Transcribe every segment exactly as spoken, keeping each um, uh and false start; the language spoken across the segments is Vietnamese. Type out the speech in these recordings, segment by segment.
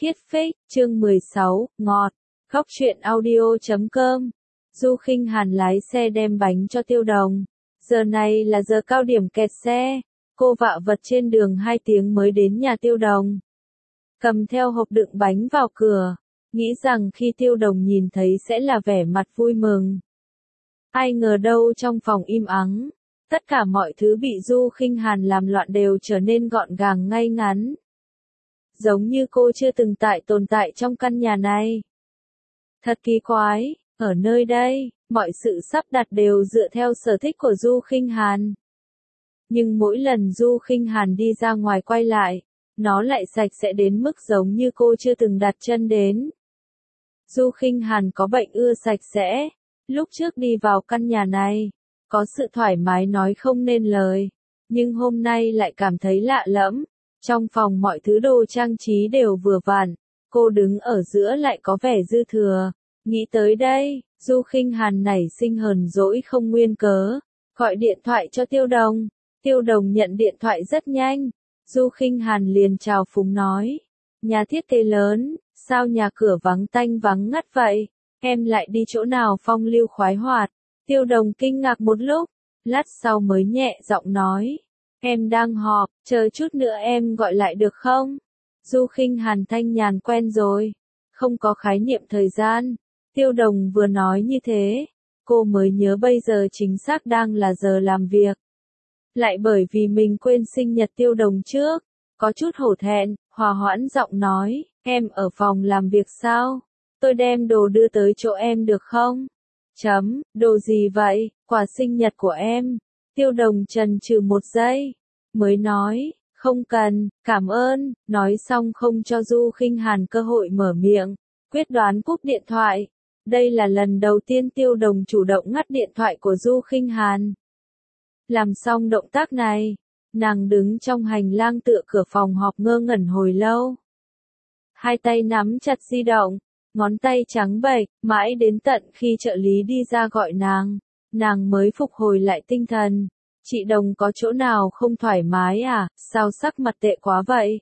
Khiết Phích, chương mười sáu, ngọt. Góc truyện audio chấm com. Du Khinh Hàn lái xe đem bánh cho Tiêu Đồng. Giờ này là giờ cao điểm kẹt xe. Cô vạ vật trên đường hai tiếng mới đến nhà Tiêu Đồng. Cầm theo hộp đựng bánh vào cửa. Nghĩ rằng khi Tiêu Đồng nhìn thấy sẽ là vẻ mặt vui mừng. Ai ngờ đâu trong phòng im ắng. Tất cả mọi thứ bị Du Khinh Hàn làm loạn đều trở nên gọn gàng ngay ngắn. Giống như cô chưa từng tại tồn tại trong căn nhà này. Thật kỳ quái, ở nơi đây, mọi sự sắp đặt đều dựa theo sở thích của Du Khinh Hàn. Nhưng mỗi lần Du Khinh Hàn đi ra ngoài quay lại, nó lại sạch sẽ đến mức giống như cô chưa từng đặt chân đến. Du Khinh Hàn có bệnh ưa sạch sẽ. Lúc trước đi vào căn nhà này, có sự thoải mái nói không nên lời. Nhưng hôm nay lại cảm thấy lạ lẫm. Trong phòng mọi thứ đồ trang trí đều vừa vặn, cô đứng ở giữa lại có vẻ dư thừa. Nghĩ tới đây, Du Khinh Hàn nảy sinh hờn dỗi không nguyên cớ, gọi điện thoại cho Tiêu Đồng. Tiêu Đồng nhận điện thoại rất nhanh, Du Khinh Hàn liền chào phúng nói, nhà thiết kế lớn, sao nhà cửa vắng tanh vắng ngắt vậy, em lại đi chỗ nào phong lưu khoái hoạt. Tiêu Đồng kinh ngạc một lúc, lát sau mới nhẹ giọng nói, em đang họp, chờ chút nữa em gọi lại được không? Du Khinh Hàn thanh nhàn quen rồi, không có khái niệm thời gian. Tiêu Đồng vừa nói như thế, cô mới nhớ bây giờ chính xác đang là giờ làm việc. Lại bởi vì mình quên sinh nhật Tiêu Đồng trước, có chút hổ thẹn, hòa hoãn giọng nói, em ở phòng làm việc sao? Tôi đem đồ đưa tới chỗ em được không? Chấm, đồ gì vậy, quà sinh nhật của em. Tiêu Đồng chần chừ một giây, mới nói, không cần, cảm ơn, nói xong không cho Du Khinh Hàn cơ hội mở miệng, quyết đoán cúp điện thoại. Đây là lần đầu tiên Tiêu Đồng chủ động ngắt điện thoại của Du Khinh Hàn. Làm xong động tác này, nàng đứng trong hành lang tựa cửa phòng họp ngơ ngẩn hồi lâu. Hai tay nắm chặt di động, ngón tay trắng bệch, mãi đến tận khi trợ lý đi ra gọi nàng, nàng mới phục hồi lại tinh thần. Chị Đồng có chỗ nào không thoải mái à, sao sắc mặt tệ quá vậy?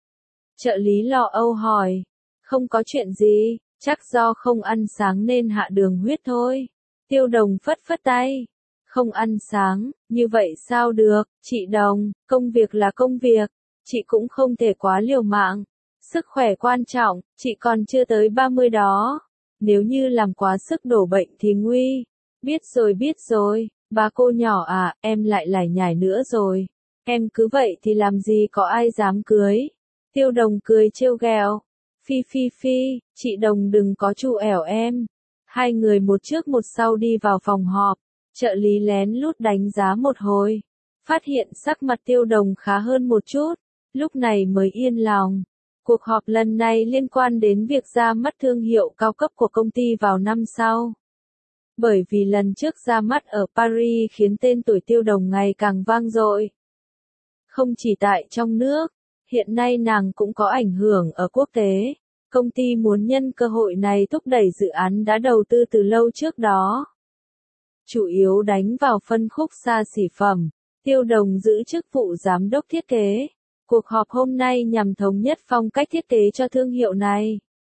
Trợ lý lo âu hỏi, không có chuyện gì, chắc do không ăn sáng nên hạ đường huyết thôi. Tiêu Đồng phất phất tay, không ăn sáng, như vậy sao được, chị Đồng, công việc là công việc, chị cũng không thể quá liều mạng. Sức khỏe quan trọng, chị còn chưa tới ba mươi đó. Nếu như làm quá sức đổ bệnh thì nguy. Biết rồi biết rồi, bà cô nhỏ à, em lại lải nhải nữa rồi. Em cứ vậy thì làm gì có ai dám cưới. Tiêu Đồng cười trêu ghẹo. Phi phi phi, chị Đồng đừng có chu ẻo em. Hai người một trước một sau đi vào phòng họp. Trợ lý lén lút đánh giá một hồi. Phát hiện sắc mặt Tiêu Đồng khá hơn một chút. Lúc này mới yên lòng. Cuộc họp lần này liên quan đến việc ra mắt thương hiệu cao cấp của công ty vào năm sau. Bởi vì lần trước ra mắt ở Paris khiến tên tuổi Tiêu Đồng ngày càng vang dội. Không chỉ tại trong nước, hiện nay nàng cũng có ảnh hưởng ở quốc tế. Công ty muốn nhân cơ hội này thúc đẩy dự án đã đầu tư từ lâu trước đó. Chủ yếu đánh vào phân khúc xa xỉ phẩm, Tiêu Đồng giữ chức vụ giám đốc thiết kế. Cuộc họp hôm nay nhằm thống nhất phong cách thiết kế cho thương hiệu này.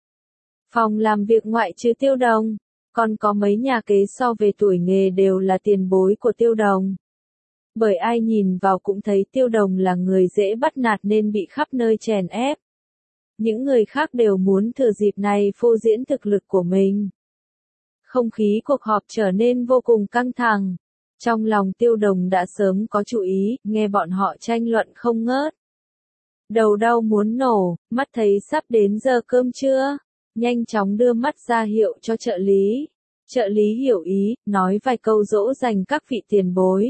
Phòng làm việc ngoại trừ Tiêu Đồng, còn có mấy nhà kế so về tuổi nghề đều là tiền bối của Tiêu Đồng. Bởi ai nhìn vào cũng thấy Tiêu Đồng là người dễ bắt nạt nên bị khắp nơi chèn ép. Những người khác đều muốn thừa dịp này phô diễn thực lực của mình. Không khí cuộc họp trở nên vô cùng căng thẳng. Trong lòng Tiêu Đồng đã sớm có chú ý, nghe bọn họ tranh luận không ngớt. Đầu đau muốn nổ, mắt thấy sắp đến giờ cơm trưa, nhanh chóng đưa mắt ra hiệu cho trợ lý. Trợ lý hiểu ý, nói vài câu dỗ dành các vị tiền bối.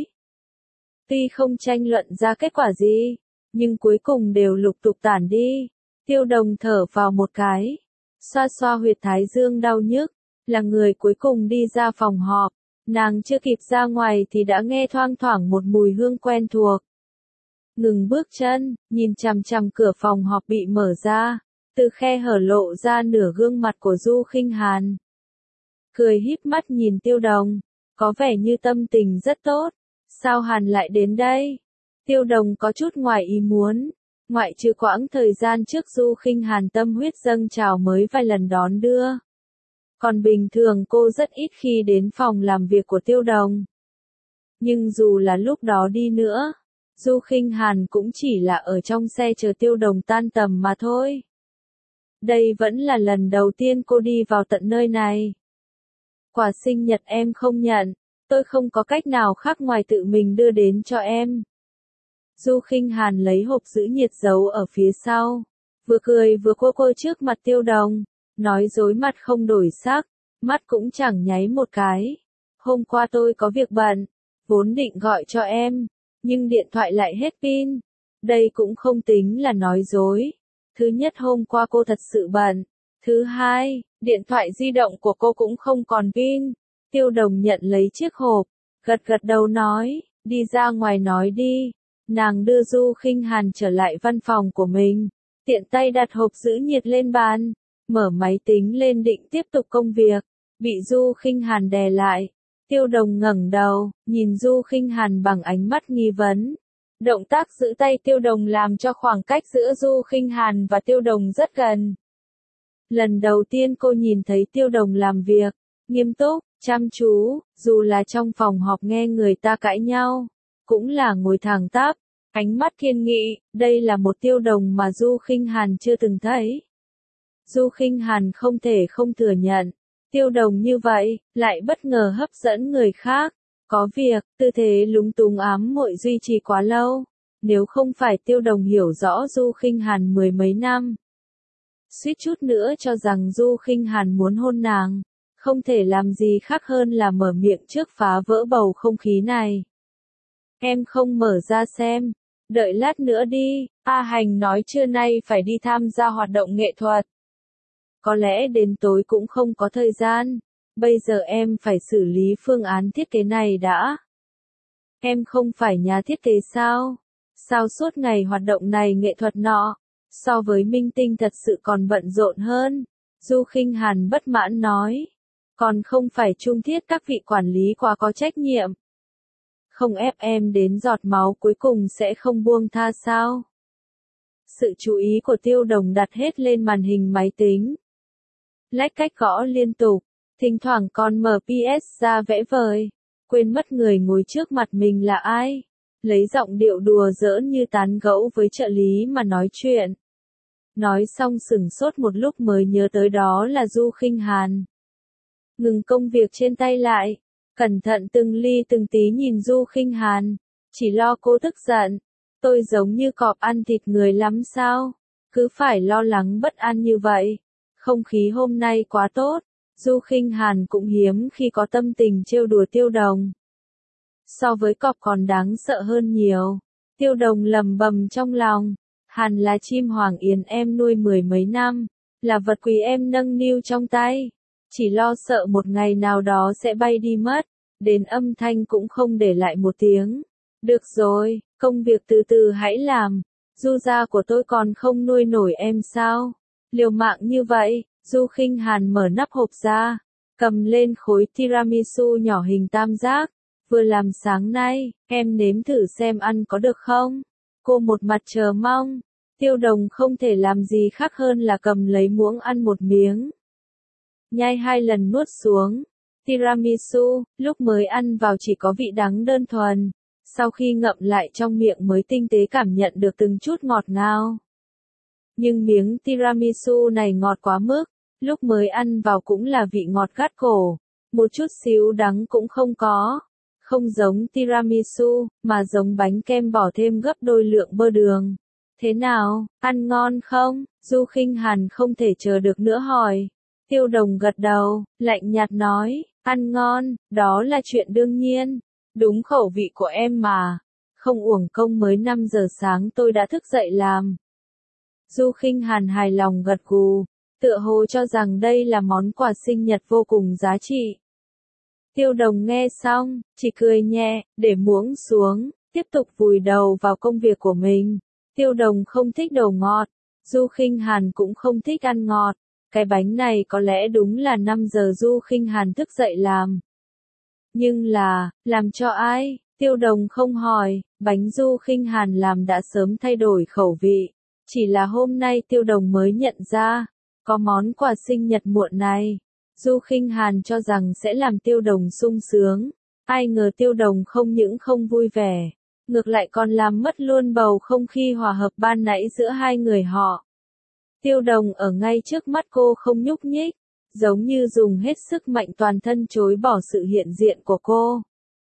Tuy không tranh luận ra kết quả gì, nhưng cuối cùng đều lục tục tản đi. Tiêu Đồng thở vào một cái, xoa xoa huyệt thái dương đau nhức, là người cuối cùng đi ra phòng họp. Nàng chưa kịp ra ngoài thì đã nghe thoang thoảng một mùi hương quen thuộc. Ngừng bước chân, nhìn chằm chằm cửa phòng họp bị mở ra, từ khe hở lộ ra nửa gương mặt của Du Khinh Hàn. Cười híp mắt nhìn Tiêu Đồng, có vẻ như tâm tình rất tốt. Sao Hàn lại đến đây? Tiêu Đồng có chút ngoài ý muốn, Ngoại trừ quãng thời gian trước Du Khinh Hàn tâm huyết dâng trào mới vài lần đón đưa. Còn bình thường cô rất ít khi đến phòng làm việc của Tiêu Đồng. Nhưng dù là lúc đó đi nữa, Du Khinh Hàn cũng chỉ là ở trong xe chờ Tiêu Đồng tan tầm mà thôi. Đây vẫn là lần đầu tiên cô đi vào tận nơi này. Quà sinh nhật em không nhận, tôi không có cách nào khác ngoài tự mình đưa đến cho em. Du Khinh Hàn lấy hộp giữ nhiệt giấu ở phía sau, vừa cười vừa cua cua trước mặt Tiêu Đồng, nói dối mặt không đổi sắc, mắt cũng chẳng nháy một cái. Hôm qua tôi có việc bận, vốn định gọi cho em, nhưng điện thoại lại hết pin. Đây cũng không tính là nói dối. Thứ nhất, hôm qua cô thật sự bận. Thứ hai, điện thoại di động của cô cũng không còn pin. Tiêu Đồng nhận lấy chiếc hộp, gật gật đầu nói, đi ra ngoài nói đi. Nàng đưa Du Khinh Hàn trở lại văn phòng của mình, tiện tay đặt hộp giữ nhiệt lên bàn, mở máy tính lên định tiếp tục công việc, bị Du Khinh Hàn đè lại. Tiêu Đồng ngẩng đầu, nhìn Du Khinh Hàn bằng ánh mắt nghi vấn. Động tác giữ tay Tiêu Đồng làm cho khoảng cách giữa Du Khinh Hàn và Tiêu Đồng rất gần. Lần đầu tiên cô nhìn thấy Tiêu Đồng làm việc, nghiêm túc, chăm chú, dù là trong phòng họp nghe người ta cãi nhau, cũng là ngồi thẳng tắp, ánh mắt kiên nghị, đây là một Tiêu Đồng mà Du Khinh Hàn chưa từng thấy. Du Khinh Hàn không thể không thừa nhận, Tiêu Đồng như vậy, lại bất ngờ hấp dẫn người khác. Có việc, tư thế lúng túng ám muội duy trì quá lâu, nếu không phải Tiêu Đồng hiểu rõ Du Khinh Hàn mười mấy năm, suýt chút nữa cho rằng Du Khinh Hàn muốn hôn nàng, không thể làm gì khác hơn là mở miệng trước phá vỡ bầu không khí này. Em không mở ra xem, đợi lát nữa đi, A Hành nói trưa nay phải đi tham gia hoạt động nghệ thuật. Có lẽ đến tối cũng không có thời gian, bây giờ em phải xử lý phương án thiết kế này đã. Em không phải nhà thiết kế sao? Sao suốt ngày hoạt động này nghệ thuật nọ, so với minh tinh thật sự còn bận rộn hơn. Du Khinh Hàn bất mãn nói, còn không phải trung thiết các vị quản lý quá có trách nhiệm. Không ép em đến giọt máu cuối cùng sẽ không buông tha sao? Sự chú ý của Tiêu Đồng đặt hết lên màn hình máy tính. Lách cách gõ liên tục, thỉnh thoảng còn mở pê ét ra vẽ vời, quên mất người ngồi trước mặt mình là ai. Lấy giọng điệu đùa giỡn như tán gẫu với trợ lý mà nói chuyện. Nói xong sửng sốt một lúc mới nhớ tới đó là Du Khinh Hàn. Ngừng công việc trên tay lại, cẩn thận từng ly từng tí nhìn Du Khinh Hàn, chỉ lo cô tức giận. Tôi giống như cọp ăn thịt người lắm sao? Cứ phải lo lắng bất an như vậy. Không khí hôm nay quá tốt, Du Khinh Hàn cũng hiếm khi có tâm tình trêu đùa Tiêu Đồng. So với cọp còn đáng sợ hơn nhiều. Tiêu Đồng lầm bầm trong lòng, Hàn là chim hoàng yến em nuôi mười mấy năm, là vật quý em nâng niu trong tay. Chỉ lo sợ một ngày nào đó sẽ bay đi mất, đến âm thanh cũng không để lại một tiếng. Được rồi, công việc từ từ hãy làm, Du gia của tôi còn không nuôi nổi em sao? Liều mạng như vậy, Du Khinh Hàn mở nắp hộp ra, cầm lên khối tiramisu nhỏ hình tam giác, vừa làm sáng nay, em nếm thử xem ăn có được không? Cô một mặt chờ mong, Tiêu Đồng không thể làm gì khác hơn là cầm lấy muỗng ăn một miếng. Nhai hai lần nuốt xuống, tiramisu, lúc mới ăn vào chỉ có vị đắng đơn thuần, sau khi ngậm lại trong miệng mới tinh tế cảm nhận được từng chút ngọt ngào. Nhưng miếng tiramisu này ngọt quá mức, lúc mới ăn vào cũng là vị ngọt gắt cổ, một chút xíu đắng cũng không có. Không giống tiramisu, mà giống bánh kem bỏ thêm gấp đôi lượng bơ đường. Thế nào, ăn ngon không? Du Khinh Hàn không thể chờ được nữa hỏi. Tiêu Đồng gật đầu, lạnh nhạt nói, ăn ngon, đó là chuyện đương nhiên. Đúng khẩu vị của em mà. Không uổng công mới năm giờ sáng tôi đã thức dậy làm. Du Khinh Hàn hài lòng gật gù, tựa hồ cho rằng đây là món quà sinh nhật vô cùng giá trị. Tiêu Đồng nghe xong, chỉ cười nhẹ, để muỗng xuống, tiếp tục vùi đầu vào công việc của mình. Tiêu Đồng không thích đồ ngọt, Du Khinh Hàn cũng không thích ăn ngọt. Cái bánh này có lẽ đúng là năm giờ Du Khinh Hàn thức dậy làm. Nhưng là, làm cho ai? Tiêu Đồng không hỏi, bánh Du Khinh Hàn làm đã sớm thay đổi khẩu vị. Chỉ là hôm nay Tiêu Đồng mới nhận ra, có món quà sinh nhật muộn này. Du Khinh Hàn cho rằng sẽ làm Tiêu Đồng sung sướng, ai ngờ Tiêu Đồng không những không vui vẻ, ngược lại còn làm mất luôn bầu không khí hòa hợp ban nãy giữa hai người họ. Tiêu Đồng ở ngay trước mắt cô không nhúc nhích, giống như dùng hết sức mạnh toàn thân chối bỏ sự hiện diện của cô.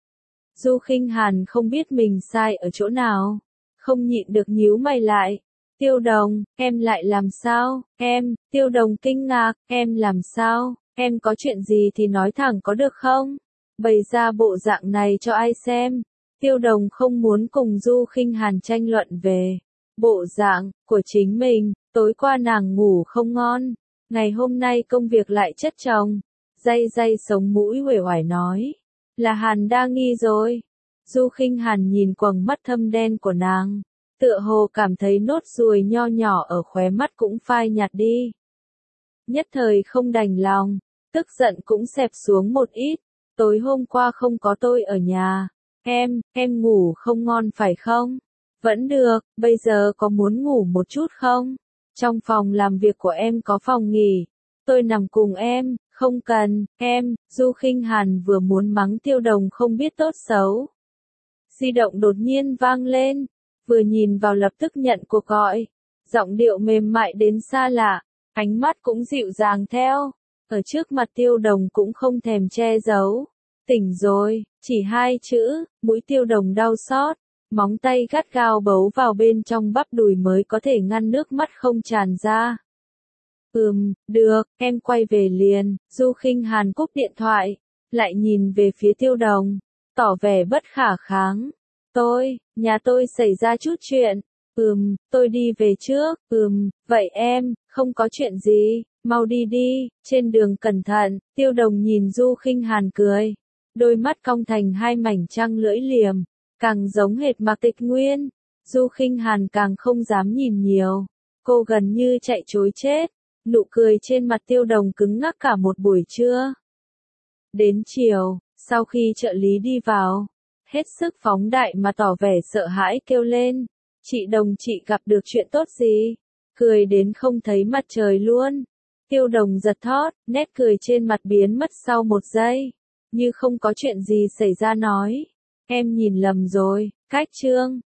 Du Khinh Hàn không biết mình sai ở chỗ nào, không nhịn được nhíu mày lại. Tiêu Đồng, em lại làm sao? Em, Tiêu Đồng kinh ngạc, em làm sao? Em có chuyện gì thì nói thẳng có được không? Bày ra bộ dạng này cho ai xem? Tiêu Đồng không muốn cùng Du Khinh Hàn tranh luận về bộ dạng của chính mình, tối qua nàng ngủ không ngon, ngày hôm nay công việc lại chất chồng. Day day sống mũi uể oải nói, là Hàn đa nghi rồi. Du Khinh Hàn nhìn quầng mắt thâm đen của nàng, tựa hồ cảm thấy nốt ruồi nho nhỏ ở khóe mắt cũng phai nhạt đi. Nhất thời không đành lòng, tức giận cũng xẹp xuống một ít, tối hôm qua không có tôi ở nhà, em, em ngủ không ngon phải không? Vẫn được, bây giờ có muốn ngủ một chút không? Trong phòng làm việc của em có phòng nghỉ, tôi nằm cùng em, không cần, em. Du Khinh Hàn vừa muốn mắng Tiêu Đồng không biết tốt xấu. Di động đột nhiên vang lên, vừa nhìn vào lập tức nhận cuộc gọi, giọng điệu mềm mại đến xa lạ, ánh mắt cũng dịu dàng theo, ở trước mặt Tiêu Đồng cũng không thèm che giấu. Tỉnh rồi, chỉ hai chữ, mũi Tiêu Đồng đau xót, móng tay gắt gao bấu vào bên trong bắp đùi mới có thể ngăn nước mắt không tràn ra. Ừm, được, em quay về liền. Du Khinh Hàn cúp điện thoại, lại nhìn về phía Tiêu Đồng, tỏ vẻ bất khả kháng. Tôi, nhà tôi xảy ra chút chuyện. Ừm, tôi đi về trước. Ừm, vậy em, không có chuyện gì, mau đi đi, trên đường cẩn thận. Tiêu Đồng nhìn Du Khinh Hàn cười, đôi mắt cong thành hai mảnh trăng lưỡi liềm, càng giống hệt Mạc Tịch Nguyên. Du Khinh Hàn càng không dám nhìn nhiều, cô gần như chạy trối chết, nụ cười trên mặt Tiêu Đồng cứng ngắc cả một buổi trưa. Đến chiều, sau khi trợ lý đi vào, hết sức phóng đại mà tỏ vẻ sợ hãi kêu lên, chị Đồng chị gặp được chuyện tốt gì? Cười đến không thấy mặt trời luôn. Tiêu Đồng giật thót, nét cười trên mặt biến mất sau một giây, như không có chuyện gì xảy ra nói, em nhìn lầm rồi, cách chương.